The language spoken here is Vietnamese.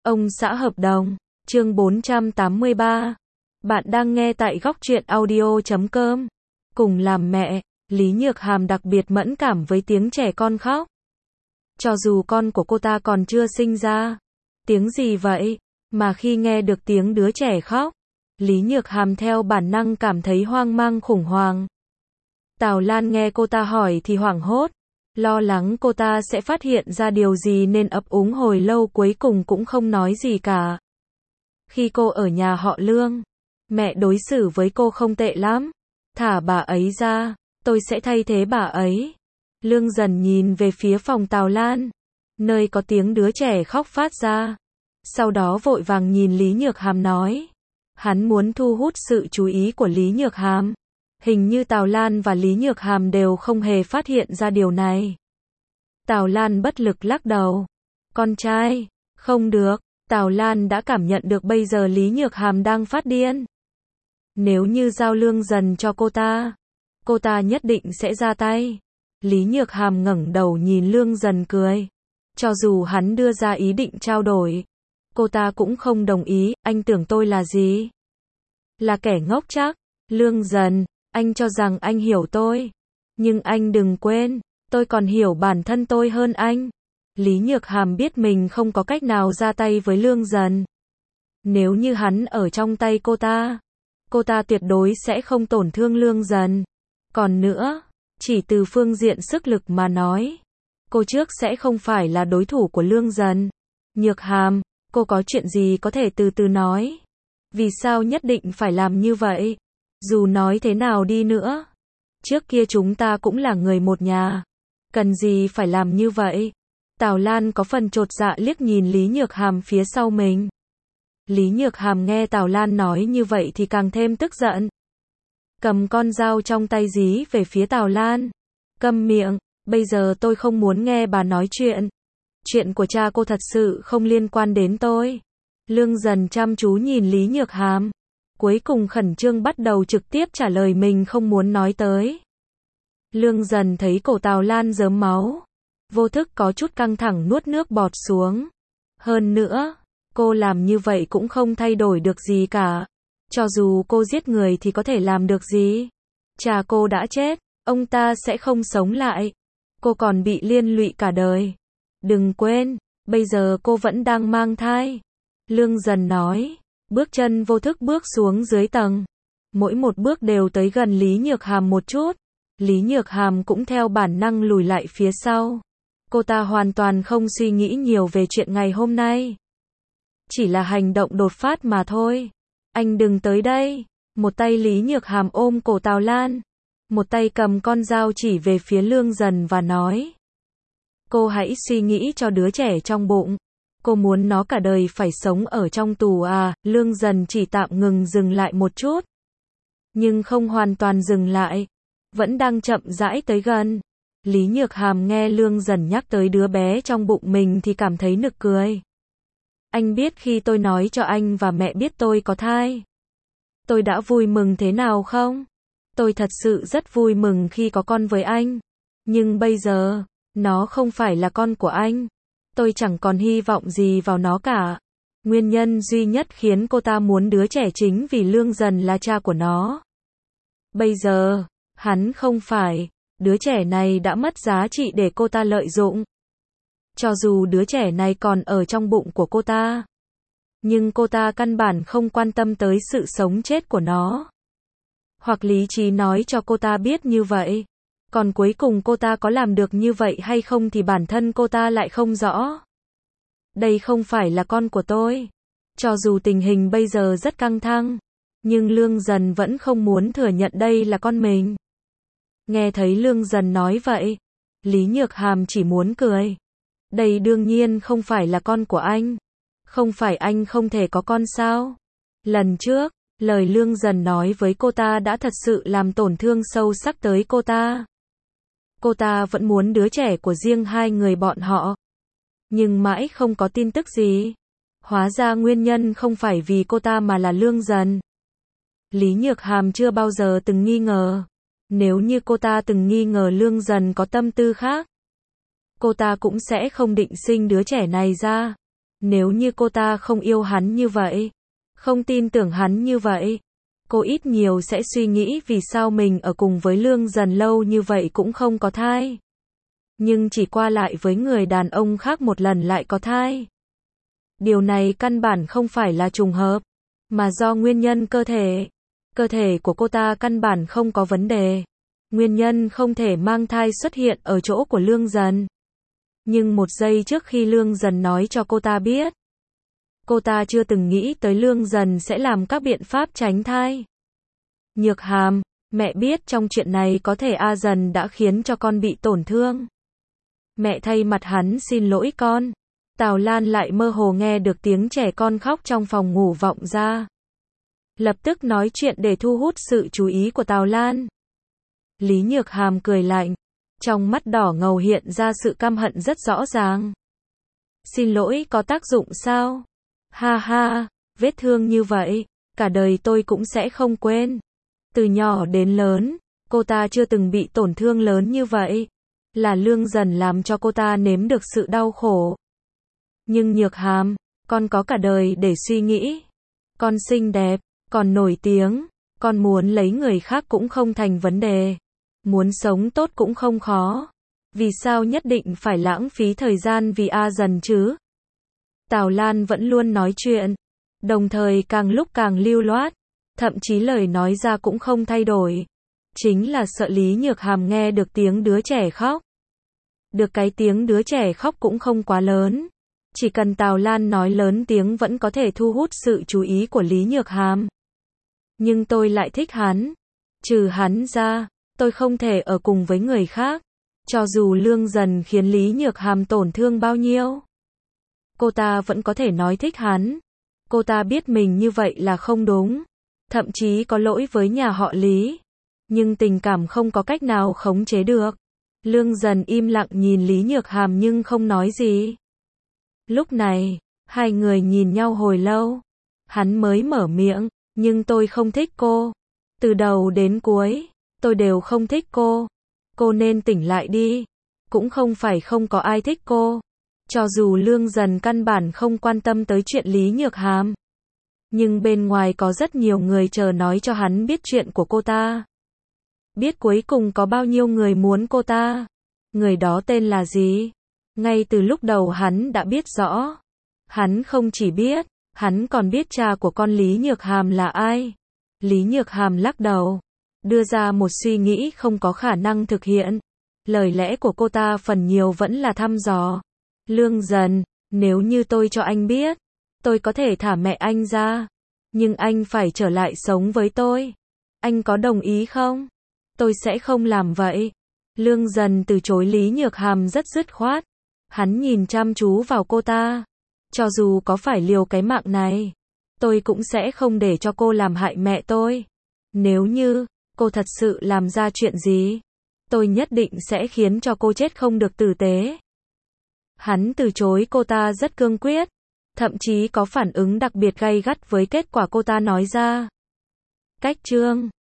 Ông xã hợp đồng, chương 483. Bạn đang nghe tại góc truyện audio.com. Cùng làm mẹ, Lý Nhược Hàm đặc biệt mẫn cảm với tiếng trẻ con khóc. Cho dù con của cô ta còn chưa sinh ra. Tiếng gì vậy? Mà khi nghe được tiếng đứa trẻ khóc, Lý Nhược Hàm theo bản năng cảm thấy hoang mang khủng hoảng. Tào Lan nghe cô ta hỏi thì hoảng hốt, lo lắng cô ta sẽ phát hiện ra điều gì nên ấp úng hồi lâu cuối cùng cũng không nói gì cả. Khi cô ở nhà họ Lương, mẹ đối xử với cô không tệ lắm. Thả bà ấy ra, tôi sẽ thay thế bà ấy. Lương dần nhìn về phía phòng Tào Lan, nơi có tiếng đứa trẻ khóc phát ra. Sau đó vội vàng nhìn Lý Nhược Hàm nói. Hắn muốn thu hút sự chú ý của Lý Nhược Hàm. Hình như Tào Lan và Lý Nhược Hàm đều không hề phát hiện ra điều này. Tào Lan bất lực lắc đầu. Con trai, không được. Tào Lan đã cảm nhận được bây giờ Lý Nhược Hàm đang phát điên. Nếu như giao Lương dần cho cô ta nhất định sẽ ra tay. Lý Nhược Hàm ngẩng đầu nhìn Lương dần cười. Cho dù hắn đưa ra ý định trao đổi, cô ta cũng không đồng ý. Anh tưởng tôi là gì? Là kẻ ngốc chắc. Lương dần, anh cho rằng anh hiểu tôi. Nhưng anh đừng quên, tôi còn hiểu bản thân tôi hơn anh. Lý Nhược Hàm biết mình không có cách nào ra tay với Lương dần. Nếu như hắn ở trong tay cô ta tuyệt đối sẽ không tổn thương Lương dần. Còn nữa, chỉ từ phương diện sức lực mà nói, cô trước sẽ không phải là đối thủ của Lương dần. Nhược Hàm, cô có chuyện gì có thể từ từ nói. Vì sao nhất định phải làm như vậy? Dù nói thế nào đi nữa, trước kia chúng ta cũng là người một nhà. Cần gì phải làm như vậy? Tào Lan có phần chột dạ liếc nhìn Lý Nhược Hàm phía sau mình. Lý Nhược Hàm nghe Tào Lan nói như vậy thì càng thêm tức giận. Cầm con dao trong tay dí về phía Tào Lan. Câm miệng, bây giờ tôi không muốn nghe bà nói chuyện. Chuyện của cha cô thật sự không liên quan đến tôi. Lương dần chăm chú nhìn Lý Nhược Hàm. Cuối cùng khẩn trương bắt đầu trực tiếp trả lời mình không muốn nói tới. Lương dần thấy cổ Tào Lan rớm máu. Vô thức có chút căng thẳng nuốt nước bọt xuống. Hơn nữa, cô làm như vậy cũng không thay đổi được gì cả. Cho dù cô giết người thì có thể làm được gì? Cha cô đã chết, ông ta sẽ không sống lại. Cô còn bị liên lụy cả đời. Đừng quên, bây giờ cô vẫn đang mang thai. Lương dần nói, bước chân vô thức bước xuống dưới tầng. Mỗi một bước đều tới gần Lý Nhược Hàm một chút. Lý Nhược Hàm cũng theo bản năng lùi lại phía sau. Cô ta hoàn toàn không suy nghĩ nhiều về chuyện ngày hôm nay. Chỉ là hành động đột phát mà thôi. Anh đừng tới đây. Một tay Lý Nhược Hàm ôm cổ Tào Lan. Một tay cầm con dao chỉ về phía Lương dần và nói. Cô hãy suy nghĩ cho đứa trẻ trong bụng. Cô muốn nó cả đời phải sống ở trong tù à? Lương dần chỉ tạm dừng lại một chút. Nhưng không hoàn toàn dừng lại. Vẫn đang chậm rãi tới gần. Lý Nhược Hàm nghe Lương dần nhắc tới đứa bé trong bụng mình thì cảm thấy nực cười. Anh biết khi tôi nói cho anh và mẹ biết tôi có thai, tôi đã vui mừng thế nào không? Tôi thật sự rất vui mừng khi có con với anh. Nhưng bây giờ, nó không phải là con của anh. Tôi chẳng còn hy vọng gì vào nó cả. Nguyên nhân duy nhất khiến cô ta muốn đứa trẻ chính vì Lương dần là cha của nó. Bây giờ, hắn không phải. Đứa trẻ này đã mất giá trị để cô ta lợi dụng. Cho dù đứa trẻ này còn ở trong bụng của cô ta, nhưng cô ta căn bản không quan tâm tới sự sống chết của nó. Hoặc lý trí nói cho cô ta biết như vậy. Còn cuối cùng cô ta có làm được như vậy hay không thì bản thân cô ta lại không rõ. Đây không phải là con của tôi. Cho dù tình hình bây giờ rất căng thẳng, nhưng Lương dần vẫn không muốn thừa nhận đây là con mình. Nghe thấy Lương dần nói vậy, Lý Nhược Hàm chỉ muốn cười. Đây đương nhiên không phải là con của anh. Không phải anh không thể có con sao? Lần trước, lời Lương dần nói với cô ta đã thật sự làm tổn thương sâu sắc tới cô ta. Cô ta vẫn muốn đứa trẻ của riêng hai người bọn họ. Nhưng mãi không có tin tức gì. Hóa ra nguyên nhân không phải vì cô ta mà là Lương dần. Lý Nhược Hàm chưa bao giờ từng nghi ngờ. Nếu như cô ta từng nghi ngờ Lương dần có tâm tư khác, cô ta cũng sẽ không định sinh đứa trẻ này ra. Nếu như cô ta không yêu hắn như vậy, không tin tưởng hắn như vậy, cô ít nhiều sẽ suy nghĩ vì sao mình ở cùng với Lương Dần lâu như vậy cũng không có thai. Nhưng chỉ qua lại với người đàn ông khác một lần lại có thai. Điều này căn bản không phải là trùng hợp, mà do nguyên nhân cơ thể. Cơ thể của cô ta căn bản không có vấn đề. Nguyên nhân không thể mang thai xuất hiện ở chỗ của Lương Dần. Nhưng một giây trước khi Lương Dần nói cho cô ta biết, cô ta chưa từng nghĩ tới Lương Dần sẽ làm các biện pháp tránh thai. Nhược Hàm, mẹ biết trong chuyện này có thể A Dần đã khiến cho con bị tổn thương. Mẹ thay mặt hắn xin lỗi con. Tào Lan lại mơ hồ nghe được tiếng trẻ con khóc trong phòng ngủ vọng ra. Lập tức nói chuyện để thu hút sự chú ý của Tào Lan. Lý Nhược Hàm cười lạnh, trong mắt đỏ ngầu hiện ra sự căm hận rất rõ ràng. Xin lỗi có tác dụng sao? Ha ha, vết thương như vậy, cả đời tôi cũng sẽ không quên. Từ nhỏ đến lớn, cô ta chưa từng bị tổn thương lớn như vậy. Là Lương Dần làm cho cô ta nếm được sự đau khổ. Nhưng Nhược Hàm, con có cả đời để suy nghĩ. Con xinh đẹp, còn nổi tiếng, con muốn lấy người khác cũng không thành vấn đề. Muốn sống tốt cũng không khó. Vì sao nhất định phải lãng phí thời gian vì A Dần chứ? Tào Lan vẫn luôn nói chuyện, đồng thời càng lúc càng lưu loát, thậm chí lời nói ra cũng không thay đổi. Chính là sợ Lý Nhược Hàm nghe được tiếng đứa trẻ khóc. Được cái tiếng đứa trẻ khóc cũng không quá lớn. Chỉ cần Tào Lan nói lớn tiếng vẫn có thể thu hút sự chú ý của Lý Nhược Hàm. Nhưng tôi lại thích hắn. Trừ hắn ra, tôi không thể ở cùng với người khác. Cho dù Lương Dần khiến Lý Nhược Hàm tổn thương bao nhiêu, cô ta vẫn có thể nói thích hắn. Cô ta biết mình như vậy là không đúng. Thậm chí có lỗi với nhà họ Lý. Nhưng tình cảm không có cách nào khống chế được. Lương Dần im lặng nhìn Lý Nhược Hàm nhưng không nói gì. Lúc này, hai người nhìn nhau hồi lâu. Hắn mới mở miệng, nhưng tôi không thích cô. Từ đầu đến cuối, tôi đều không thích cô. Cô nên tỉnh lại đi. Cũng không phải không có ai thích cô. Cho dù Lương Dần căn bản không quan tâm tới chuyện Lý Nhược Hàm. Nhưng bên ngoài có rất nhiều người chờ nói cho hắn biết chuyện của cô ta. Biết cuối cùng có bao nhiêu người muốn cô ta. Người đó tên là gì? Ngay từ lúc đầu hắn đã biết rõ. Hắn không chỉ biết, hắn còn biết cha của con Lý Nhược Hàm là ai. Lý Nhược Hàm lắc đầu, đưa ra một suy nghĩ không có khả năng thực hiện. Lời lẽ của cô ta phần nhiều vẫn là thăm dò. Lương Dần, nếu như tôi cho anh biết, tôi có thể thả mẹ anh ra. Nhưng anh phải trở lại sống với tôi. Anh có đồng ý không? Tôi sẽ không làm vậy. Lương Dần từ chối Lý Nhược Hàm rất dứt khoát. Hắn nhìn chăm chú vào cô ta. Cho dù có phải liều cái mạng này, tôi cũng sẽ không để cho cô làm hại mẹ tôi. Nếu như cô thật sự làm ra chuyện gì, tôi nhất định sẽ khiến cho cô chết không được tử tế. Hắn từ chối cô ta rất cương quyết, thậm chí có phản ứng đặc biệt gay gắt với kết quả cô ta nói ra. Cách chương